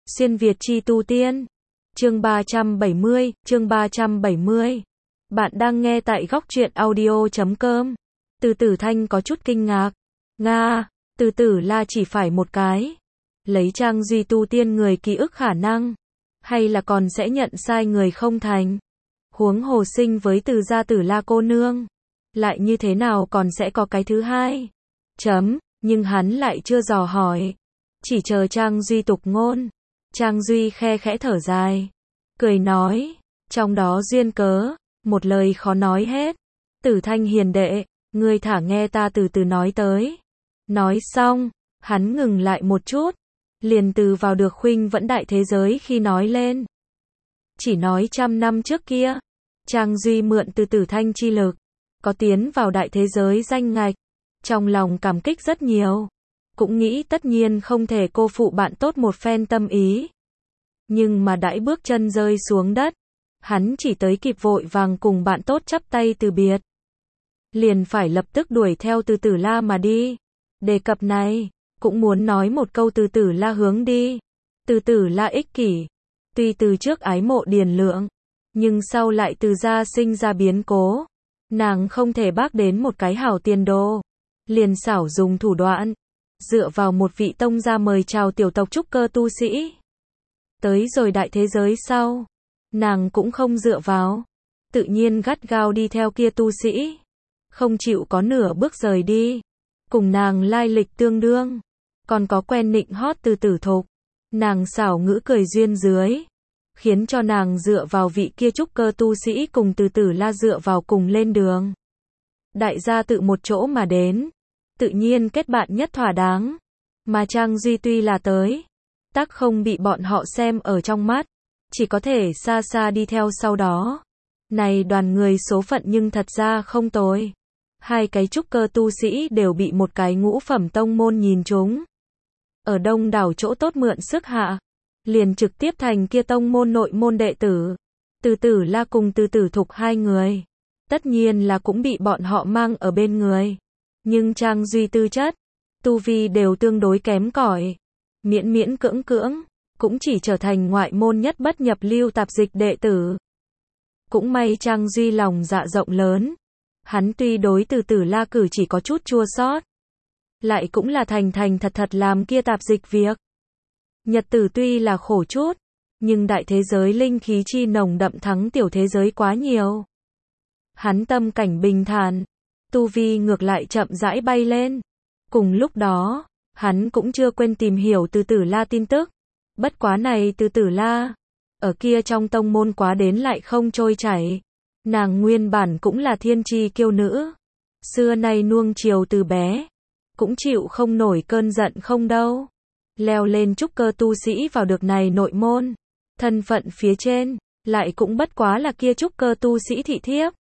Xuyên Việt chi tu tiên. Chương 370. Bạn đang nghe tại góc truyện audio.com. Từ Tử Thanh có chút kinh ngạc. Nga, Từ Tử La chỉ phải một cái. Lấy Trang Duy tu tiên người ký ức khả năng. Hay là còn sẽ nhận sai người không thành. Huống hồ sinh với Từ gia Tử La cô nương. Lại như thế nào còn sẽ có cái thứ hai. Nhưng hắn lại chưa dò hỏi. Chỉ chờ Trang Duy tục ngôn. Trang Duy khe khẽ thở dài. Cười nói. Trong đó duyên cớ. Một lời khó nói hết. Tử Thanh hiền đệ. Ngươi thả nghe ta từ từ nói tới. Nói xong. Hắn ngừng lại một chút. Liền từ vào được khuynh vẫn đại thế giới khi nói lên. Chỉ nói 100 năm trước kia. Trang Duy mượn từ Tử Thanh chi lực. Có tiến vào đại thế giới danh ngạch. Trong lòng cảm kích rất nhiều. Cũng nghĩ tất nhiên không thể cô phụ bạn tốt một phen tâm ý. Nhưng mà đãi bước chân rơi xuống đất. Hắn chỉ tới kịp vội vàng cùng bạn tốt chắp tay từ biệt. Liền phải lập tức đuổi theo Từ Tử La mà đi. Đề cập này, cũng muốn nói một câu Từ Tử La hướng đi. Từ Tử La ích kỷ. Tuy từ trước ái mộ Điền Lượng. Nhưng sau lại từ gia sinh ra biến cố. Nàng không thể bác đến một cái hảo tiền đồ. Liền xảo dùng thủ đoạn. Dựa vào một vị tông gia mời chào tiểu tộc trúc cơ tu sĩ. Tới rồi đại thế giới sau. Nàng cũng không dựa vào. Tự nhiên gắt gao đi theo kia tu sĩ. Không chịu có nửa bước rời đi. Cùng nàng lai lịch tương đương. Còn có quen nịnh hót Từ Tử Thục. Nàng xảo ngữ cười duyên dưới. Khiến cho nàng dựa vào vị kia trúc cơ tu sĩ cùng Từ Tử La dựa vào cùng lên đường. Đại gia tự một chỗ mà đến. Tự nhiên kết bạn nhất thỏa đáng. Mà Trang Duy tuy là tới. Tắc không bị bọn họ xem ở trong mắt. Chỉ có thể xa xa đi theo sau đó. Này đoàn người số phận nhưng thật ra không tồi. Hai cái trúc cơ tu sĩ đều bị một cái ngũ phẩm tông môn nhìn trúng. Ở đông đảo chỗ tốt mượn sức hạ. Liền trực tiếp thành kia tông môn nội môn đệ tử. Từ Tử La cùng Từ Tử Thục hai người. Tất nhiên là cũng bị bọn họ mang ở bên người. Nhưng Trang Duy tư chất, tu vi đều tương đối kém cỏi. Miễn miễn cưỡng cưỡng, cũng chỉ trở thành ngoại môn nhất bất nhập lưu tạp dịch đệ tử. Cũng may Trang Duy lòng dạ rộng lớn. Hắn tuy đối Từ Tử La cử chỉ có chút chua xót. Lại cũng là thành thật làm kia tạp dịch việc. Nhật tử tuy là khổ chút. Nhưng đại thế giới linh khí chi nồng đậm thắng tiểu thế giới quá nhiều. Hắn tâm cảnh bình thản. Tu vi ngược lại chậm rãi bay lên. Cùng lúc đó, hắn cũng chưa quên tìm hiểu Từ Tử La tin tức. Bất quá này Từ Tử La, ở kia trong tông môn quá đến lại không trôi chảy. Nàng nguyên bản cũng là thiên chi kiêu nữ. Xưa nay nuông chiều từ bé. Cũng chịu không nổi cơn giận không đâu. Leo lên trúc cơ tu sĩ vào được này nội môn. Thân phận phía trên, lại cũng bất quá là kia trúc cơ tu sĩ thị thiếp.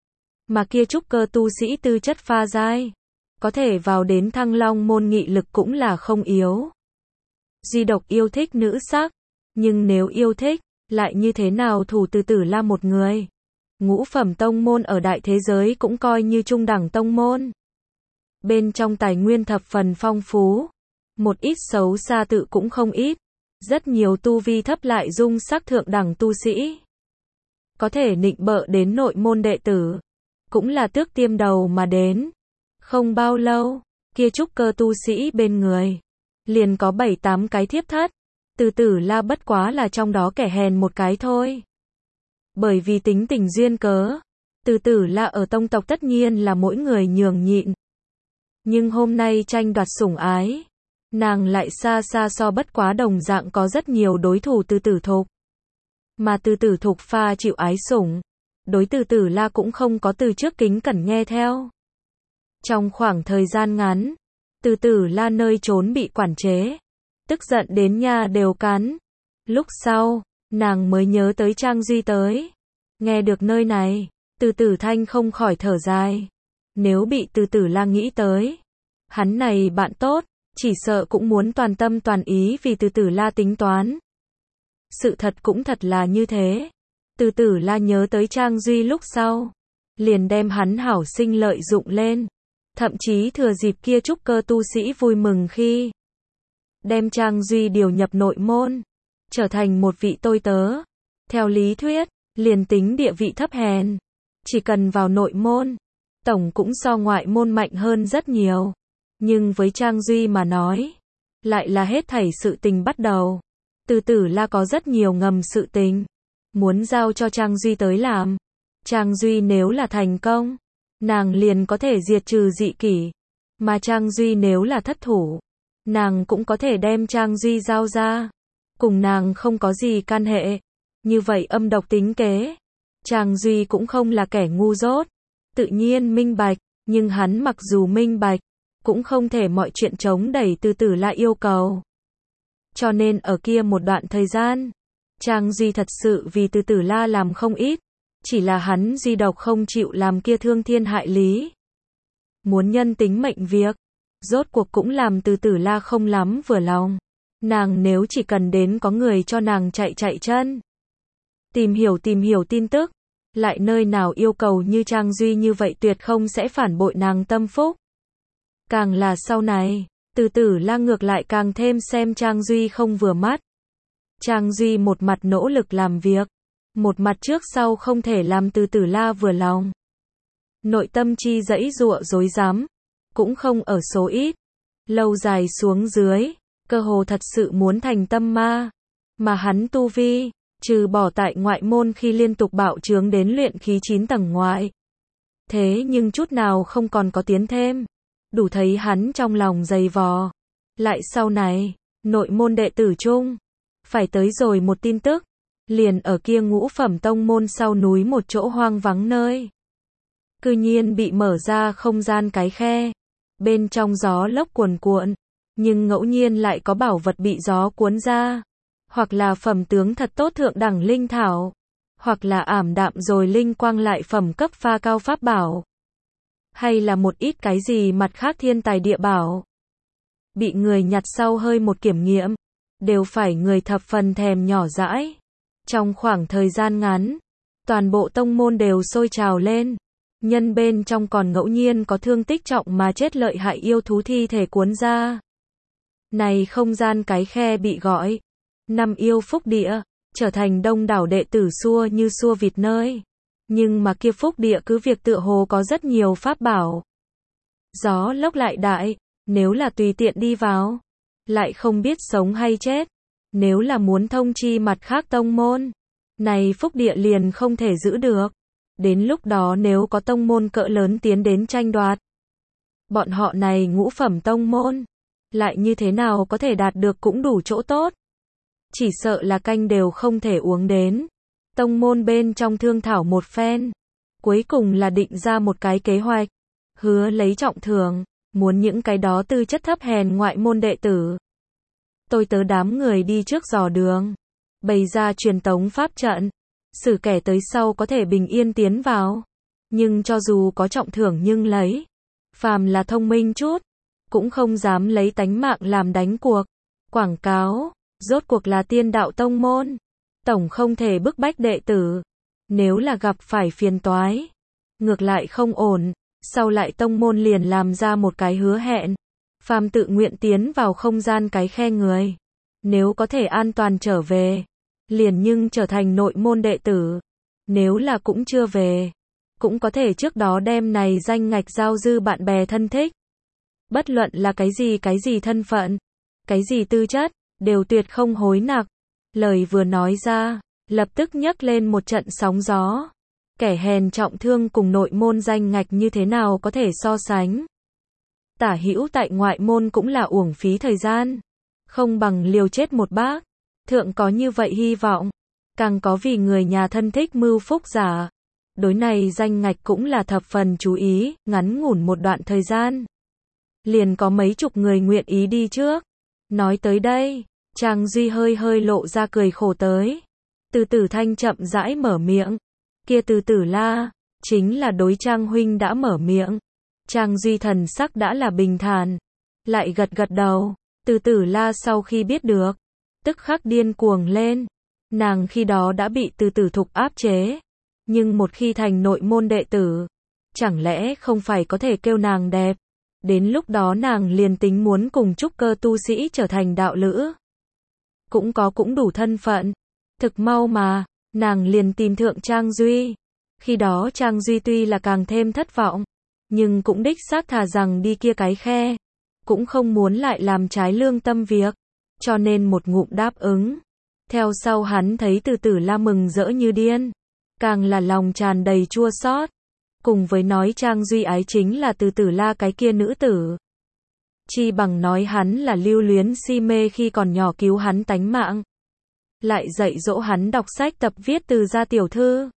Mà kia trúc cơ tu sĩ tư chất pha giai. Có thể vào đến Thăng Long môn nghị lực cũng là không yếu. Duy độc yêu thích nữ sắc. Nhưng nếu yêu thích, lại như thế nào thủ Từ Tử La một người. Ngũ phẩm tông môn ở đại thế giới cũng coi như trung đẳng tông môn. Bên trong tài nguyên thập phần phong phú. Một ít xấu xa tự cũng không ít. Rất nhiều tu vi thấp lại dung sắc thượng đẳng tu sĩ. Có thể nịnh bợ đến nội môn đệ tử. Cũng là tước tiêm đầu mà đến. Không bao lâu, kia trúc cơ tu sĩ bên người. Liền có 7-8 cái thiếp thất. Từ Tử La bất quá là trong đó kẻ hèn một cái thôi. Bởi vì tính tình duyên cớ. Từ Tử La ở tông tộc tất nhiên là mỗi người nhường nhịn. Nhưng hôm nay tranh đoạt sủng ái. Nàng lại xa xa so bất quá đồng dạng có rất nhiều đối thủ Từ Tử Thục. Mà Từ Tử Thục pha chịu ái sủng. Đối Từ Tử La cũng không có từ trước kính cẩn nghe theo. Trong khoảng thời gian ngắn, Từ Tử La nơi trốn bị quản chế. Tức giận đến nha đều cắn. Lúc sau, nàng mới nhớ tới Trang Duy tới. Nghe được nơi này, Từ Tử Thanh không khỏi thở dài. Nếu bị Từ Tử La nghĩ tới, hắn này bạn tốt, chỉ sợ cũng muốn toàn tâm toàn ý vì Từ Tử La tính toán. Sự thật cũng thật là như thế. Từ Tử La nhớ tới Trang Duy lúc sau. Liền đem hắn hảo sinh lợi dụng lên. Thậm chí thừa dịp kia trúc cơ tu sĩ vui mừng khi. Đem Trang Duy điều nhập nội môn. trở thành một vị tôi tớ. Theo lý thuyết, liền tính địa vị thấp hèn, chỉ cần vào nội môn, tổng cũng so ngoại môn mạnh hơn rất nhiều. Nhưng với Trang Duy mà nói, lại là hết thảy sự tình bắt đầu. Từ Tử La có rất nhiều ngầm sự tình, muốn giao cho Trang Duy tới làm. Trang Duy nếu là thành công, nàng liền có thể diệt trừ dị kỷ. Mà Trang Duy nếu là thất thủ, nàng cũng có thể đem Trang Duy giao ra. Cùng nàng không có gì can hệ. Như vậy âm độc tính kế. Trang Duy cũng không là kẻ ngu dốt. Tự nhiên minh bạch, nhưng hắn mặc dù minh bạch, cũng không thể mọi chuyện chống đẩy Từ Tử La yêu cầu. Cho nên ở kia một đoạn thời gian, Trang Duy thật sự vì Từ Tử La làm không ít. Chỉ là hắn duy độc không chịu làm kia thương thiên hại lý. Muốn nhân tính mệnh việc, rốt cuộc cũng làm Từ Tử La không lắm vừa lòng. Nàng nếu chỉ cần đến có người cho nàng chạy chân, tìm hiểu tin tức, lại nơi nào yêu cầu như Trang Duy như vậy tuyệt không sẽ phản bội nàng tâm phúc. Càng là sau này, Từ Tử La ngược lại càng thêm xem Trang Duy không vừa mắt. Trang Duy một mặt nỗ lực làm việc, một mặt trước sau không thể làm Từ Tử La vừa lòng. Nội tâm chi giãy giụa rối rắm, cũng không ở số ít. Lâu dài xuống dưới, cơ hồ thật sự muốn thành tâm ma. Mà hắn tu vi, trừ bỏ tại ngoại môn khi liên tục bạo trướng đến luyện khí 9 tầng ngoại. Thế nhưng chút nào không còn có tiến thêm. Đủ thấy hắn trong lòng dày vò. Lại sau này, nội môn đệ tử chung, phải tới rồi một tin tức. Liền ở kia ngũ phẩm tông môn sau núi một chỗ hoang vắng nơi. Cư nhiên bị mở ra không gian cái khe. Bên trong gió lốc cuồn cuộn. Nhưng ngẫu nhiên lại có bảo vật bị gió cuốn ra. Hoặc là phẩm tướng thật tốt thượng đẳng linh thảo. Hoặc là ảm đạm rồi linh quang lại phẩm cấp pha cao pháp bảo. Hay là một ít cái gì mặt khác thiên tài địa bảo. Bị người nhặt sau hơi một kiểm nghiệm. Đều phải người thập phần thèm nhỏ dãi. Trong khoảng thời gian ngắn, toàn bộ tông môn đều sôi trào lên. Nhân bên trong còn ngẫu nhiên có thương tích trọng mà chết lợi hại yêu thú thi thể cuốn ra. Này không gian cái khe bị gọi năm yêu phúc địa, trở thành đông đảo đệ tử xua như xua vịt nơi. Nhưng mà kia phúc địa cứ việc tựa hồ có rất nhiều pháp bảo. Gió lốc lại đại, nếu là tùy tiện đi vào, lại không biết sống hay chết. Nếu là muốn thông chi mặt khác tông môn, này phúc địa liền không thể giữ được. Đến lúc đó nếu có tông môn cỡ lớn tiến đến tranh đoạt, bọn họ này ngũ phẩm tông môn, lại như thế nào có thể đạt được cũng đủ chỗ tốt. Chỉ sợ là canh đều không thể uống đến. Tông môn bên trong thương thảo một phen, cuối cùng là định ra một cái kế hoạch, hứa lấy trọng thưởng, muốn những cái đó tư chất thấp hèn ngoại môn đệ tử. Tôi tớ đám người đi trước dò đường, bày ra truyền tống pháp trận, xử kẻ tới sau có thể bình yên tiến vào. Nhưng cho dù có trọng thưởng nhưng lấy, phàm là thông minh chút, cũng không dám lấy tánh mạng làm đánh cuộc. Quảng cáo, rốt cuộc là tiên đạo tông môn, tổng không thể bức bách đệ tử. Nếu là gặp phải phiền toái, ngược lại không ổn, sau lại tông môn liền làm ra một cái hứa hẹn. Phàm tự nguyện tiến vào không gian cái khe người, nếu có thể an toàn trở về, liền nhưng trở thành nội môn đệ tử. Nếu là cũng chưa về, cũng có thể trước đó đem này danh ngạch giao dư bạn bè thân thích. Bất luận là cái gì thân phận, cái gì tư chất, đều tuyệt không hối nặc. Lời vừa nói ra, lập tức nhấc lên một trận sóng gió. Kẻ hèn trọng thương cùng nội môn danh ngạch như thế nào có thể so sánh. Tả hữu tại ngoại môn cũng là uổng phí thời gian. Không bằng liều chết một bác. Thượng có như vậy hy vọng. Càng có vì người nhà thân thích mưu phúc giả. Đối này danh ngạch cũng là thập phần chú ý, ngắn ngủn một đoạn thời gian. Liền có mấy chục người nguyện ý đi trước. Nói tới đây, Trang Duy hơi lộ ra cười khổ tới. Từ Tử Thanh chậm rãi mở miệng. Kia Từ Tử La, chính là đối Trang huynh đã mở miệng. Trang Duy thần sắc đã là bình thản, lại gật đầu. Từ Tử La sau khi biết được, tức khắc điên cuồng lên. Nàng khi đó đã bị Từ Tử Thục áp chế, nhưng một khi thành nội môn đệ tử, chẳng lẽ không phải có thể kêu nàng đẹp. Đến lúc đó nàng liền tính muốn cùng trúc cơ tu sĩ trở thành đạo lữ, cũng đủ thân phận. Thực mau mà, nàng liền tìm thượng Trang Duy. Khi đó Trang Duy tuy là càng thêm thất vọng, nhưng cũng đích xác thà rằng đi kia cái khe, cũng không muốn lại làm trái lương tâm việc, cho nên một ngụm đáp ứng. Theo sau hắn thấy Từ Tử La mừng rỡ như điên, càng là lòng tràn đầy chua xót, cùng với nói Trang Duy ái chính là Từ Tử La cái kia nữ tử. Chi bằng nói hắn là lưu luyến si mê khi còn nhỏ cứu hắn tánh mạng, lại dạy dỗ hắn đọc sách tập viết từ gia tiểu thư.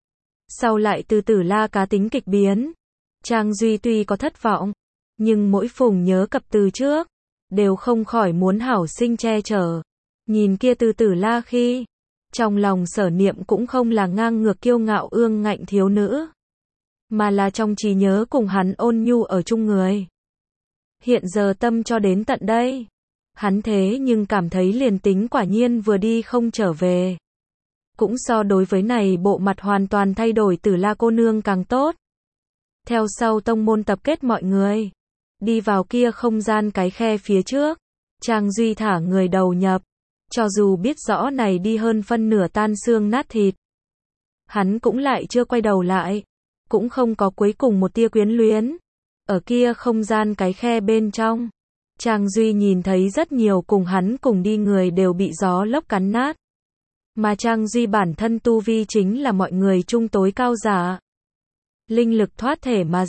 Sau lại Từ Tử La cá tính kịch biến, Trang Duy tuy có thất vọng, nhưng mỗi phùng nhớ cập từ trước, đều không khỏi muốn hảo sinh che chở. Nhìn kia Từ Tử La khi, trong lòng Sở Niệm cũng không là ngang ngược kiêu ngạo ương ngạnh thiếu nữ, mà là trong trí nhớ cùng hắn ôn nhu ở chung người. Hiện giờ tâm cho đến tận đây, hắn thế nhưng cảm thấy liền tính quả nhiên vừa đi không trở về, cũng so đối với này bộ mặt hoàn toàn thay đổi Tử La cô nương càng tốt. Theo sau tông môn tập kết mọi người, đi vào kia không gian cái khe phía trước, Trang Duy thả người đầu nhập, cho dù biết rõ này đi hơn phân nửa tan xương nát thịt, hắn cũng lại chưa quay đầu lại, cũng không có cuối cùng một tia quyến luyến. Ở kia không gian cái khe bên trong, Trang Duy nhìn thấy rất nhiều cùng hắn cùng đi người đều bị gió lốc cắn nát. Mà Trang Duy bản thân tu vi chính là mọi người chung tối cao giả. Linh lực thoát thể mà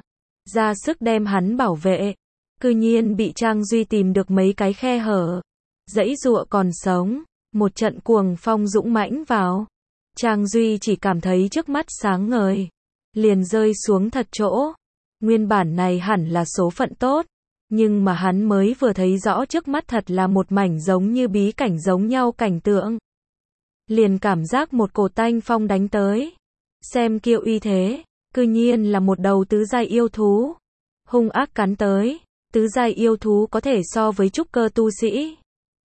ra sức đem hắn bảo vệ. Cư nhiên bị Trang Duy tìm được mấy cái khe hở, giãy giụa còn sống, một trận cuồng phong dũng mãnh vào. Trang Duy chỉ cảm thấy trước mắt sáng ngời, liền rơi xuống thật chỗ. Nguyên bản này hẳn là số phận tốt, nhưng mà hắn mới vừa thấy rõ trước mắt thật là một mảnh giống như bí cảnh giống nhau cảnh tượng. Liền cảm giác một cổ tanh phong đánh tới. Xem kiêu uy thế, cư nhiên là một đầu tứ giai yêu thú. Hung ác cắn tới, tứ giai yêu thú có thể so với trúc cơ tu sĩ.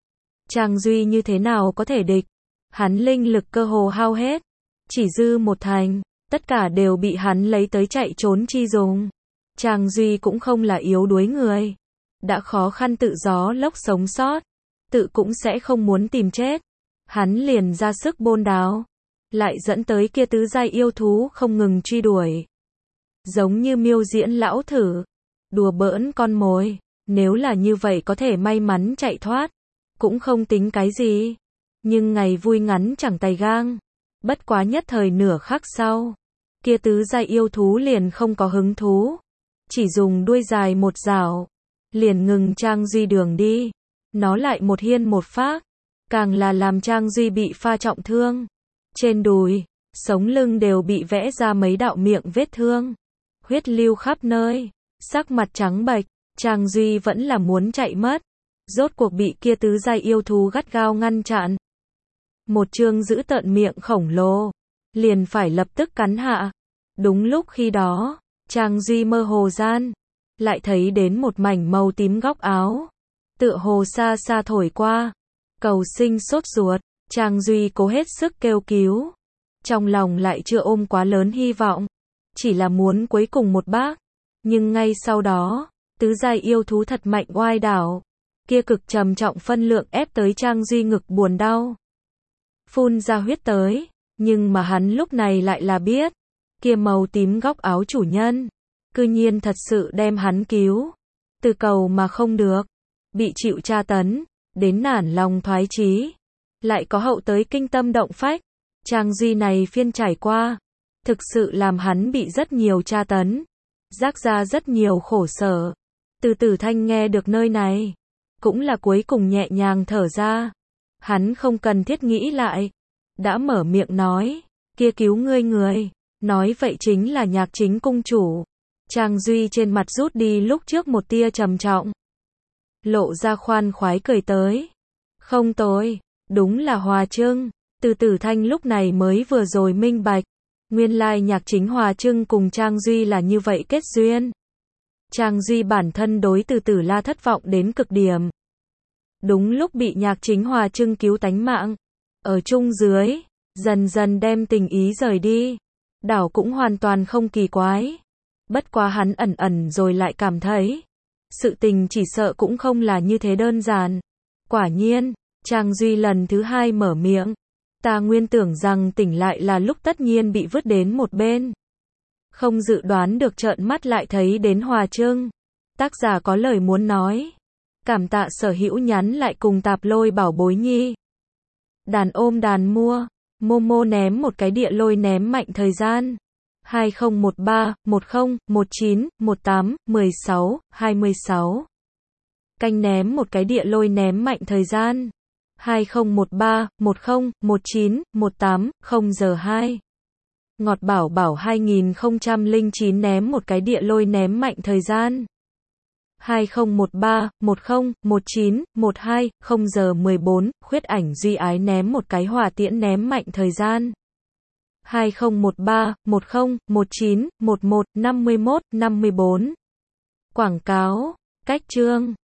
Trang Duy như thế nào có thể địch? Hắn linh lực cơ hồ hao hết, chỉ dư một thành, tất cả đều bị hắn lấy tới chạy trốn chi dùng. Trang Duy cũng không là yếu đuối người, đã khó khăn tự gió lốc sống sót, tự cũng sẽ không muốn tìm chết. Hắn liền ra sức bôn đáo, lại dẫn tới kia tứ giai yêu thú không ngừng truy đuổi. Giống như miêu diễn lão thử, đùa bỡn con mồi, nếu là như vậy có thể may mắn chạy thoát, cũng không tính cái gì. Nhưng ngày vui ngắn chẳng tay gang, bất quá nhất thời nửa khắc sau, kia tứ giai yêu thú liền không có hứng thú, chỉ dùng đuôi dài một rảo, liền ngừng Trang Duy đường đi. Nó lại một hiên một phác, càng là làm Trang Duy bị pha trọng thương. Trên đùi, sống lưng đều bị vẽ ra mấy đạo miệng vết thương, huyết lưu khắp nơi, sắc mặt trắng bệch. Trang Duy vẫn là muốn chạy mất, rốt cuộc bị kia tứ giai yêu thú gắt gao ngăn chặn. Một chương giữ tợn miệng khổng lồ, liền phải lập tức cắn hạ. Đúng lúc khi đó, Trang Duy mơ hồ gian, lại thấy đến một mảnh màu tím góc áo, tựa hồ xa xa thổi qua. Cầu sinh sốt ruột, Trang Duy cố hết sức kêu cứu, trong lòng lại chưa ôm quá lớn hy vọng, chỉ là muốn cuối cùng một bác. Nhưng ngay sau đó, tứ giai yêu thú thật mạnh oai đảo, kia cực trầm trọng phân lượng ép tới Trang Duy ngực buồn đau, phun ra huyết tới. Nhưng mà hắn lúc này lại là biết, kia màu tím góc áo chủ nhân, cư nhiên thật sự đem hắn cứu. Từ cầu mà không được, bị chịu tra tấn, đến nản lòng thoái chí, lại có hậu tới kinh tâm động phách. Trang Duy này phiên trải qua, thực sự làm hắn bị rất nhiều tra tấn, rác ra rất nhiều khổ sở. Từ Tử Thanh nghe được nơi này, cũng là cuối cùng nhẹ nhàng thở ra. Hắn không cần thiết nghĩ lại, đã mở miệng nói, kia cứu ngươi người, nói vậy chính là Nhạc Chính cung chủ. Trang Duy trên mặt rút đi lúc trước một tia trầm trọng, lộ ra khoan khoái cười tới. Không tồi, đúng là Hòa Trưng. Từ Tử Thanh lúc này mới vừa rồi minh bạch, nguyên lai Nhạc Chính Hòa Trưng cùng Trang Duy là như vậy kết duyên. Trang Duy bản thân đối Từ Tử La thất vọng đến cực điểm. Đúng lúc bị Nhạc Chính Hòa Trưng cứu tánh mạng, ở chung dưới, dần dần đem tình ý rời đi. Đảo cũng hoàn toàn không kỳ quái. Bất quá hắn ẩn ẩn rồi lại cảm thấy, sự tình chỉ sợ cũng không là như thế đơn giản. Quả nhiên, Trang Duy lần thứ hai mở miệng. Ta nguyên tưởng rằng tỉnh lại là lúc tất nhiên bị vứt đến một bên. Không dự đoán được trợn mắt lại thấy đến Hòa Trưng. Tác giả có lời muốn nói. Cảm tạ Sở Hữu nhắn lại cùng Tạp Lôi bảo bối nhi. Đàn ôm đàn mua. Momo ném một cái địa lôi ném mạnh thời gian. 2013, 10, 19, 18, 16, 26. Canh ném một cái địa lôi ném mạnh thời gian. 2013, 10, 19, 18, 0 giờ 2. Ngọt bảo bảo 2009 ném một cái địa lôi ném mạnh thời gian. 2013, 10, 19, 12, 0 giờ 14, Khuyết Ảnh Duy Ái ném một cái hỏa tiễn ném mạnh thời gian. 2013, 10, 19, 11, 51, 54. Quảng cáo, cách chương.